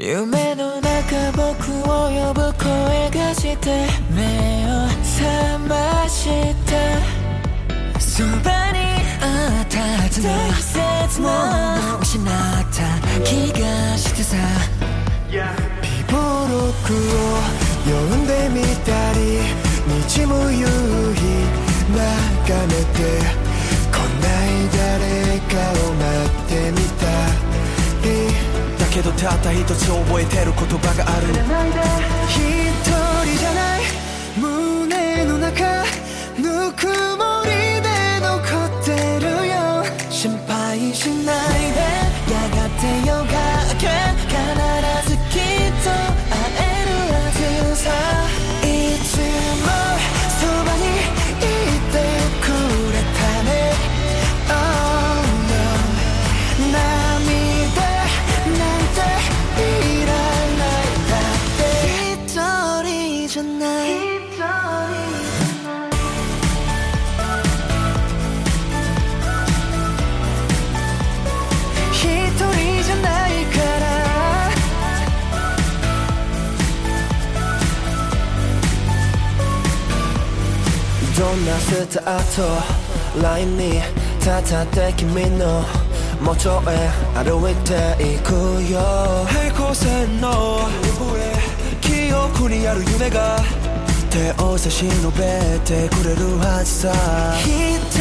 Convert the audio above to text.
夢の中僕を呼ぶ声がして目を覚ましたそばにあったはずの大切なものを失った気がしてさ微暴録を読んでみたり日も夕日眺めて来ない誰かを待ってみたりだけどたった一つ覚えてる言葉がある一人じゃない胸の中ぬくもりで残ってるよ心配しないでやがて夜が明け必ずきっと会えるはずさいつもそばにいてくれたね Oh no 涙なんていらないだって一人じゃない一人じゃないからどんなスタートラインに立って君の元へ歩いていくよ平行線の記憶にある夢が手を差し伸べてくれるはずさ一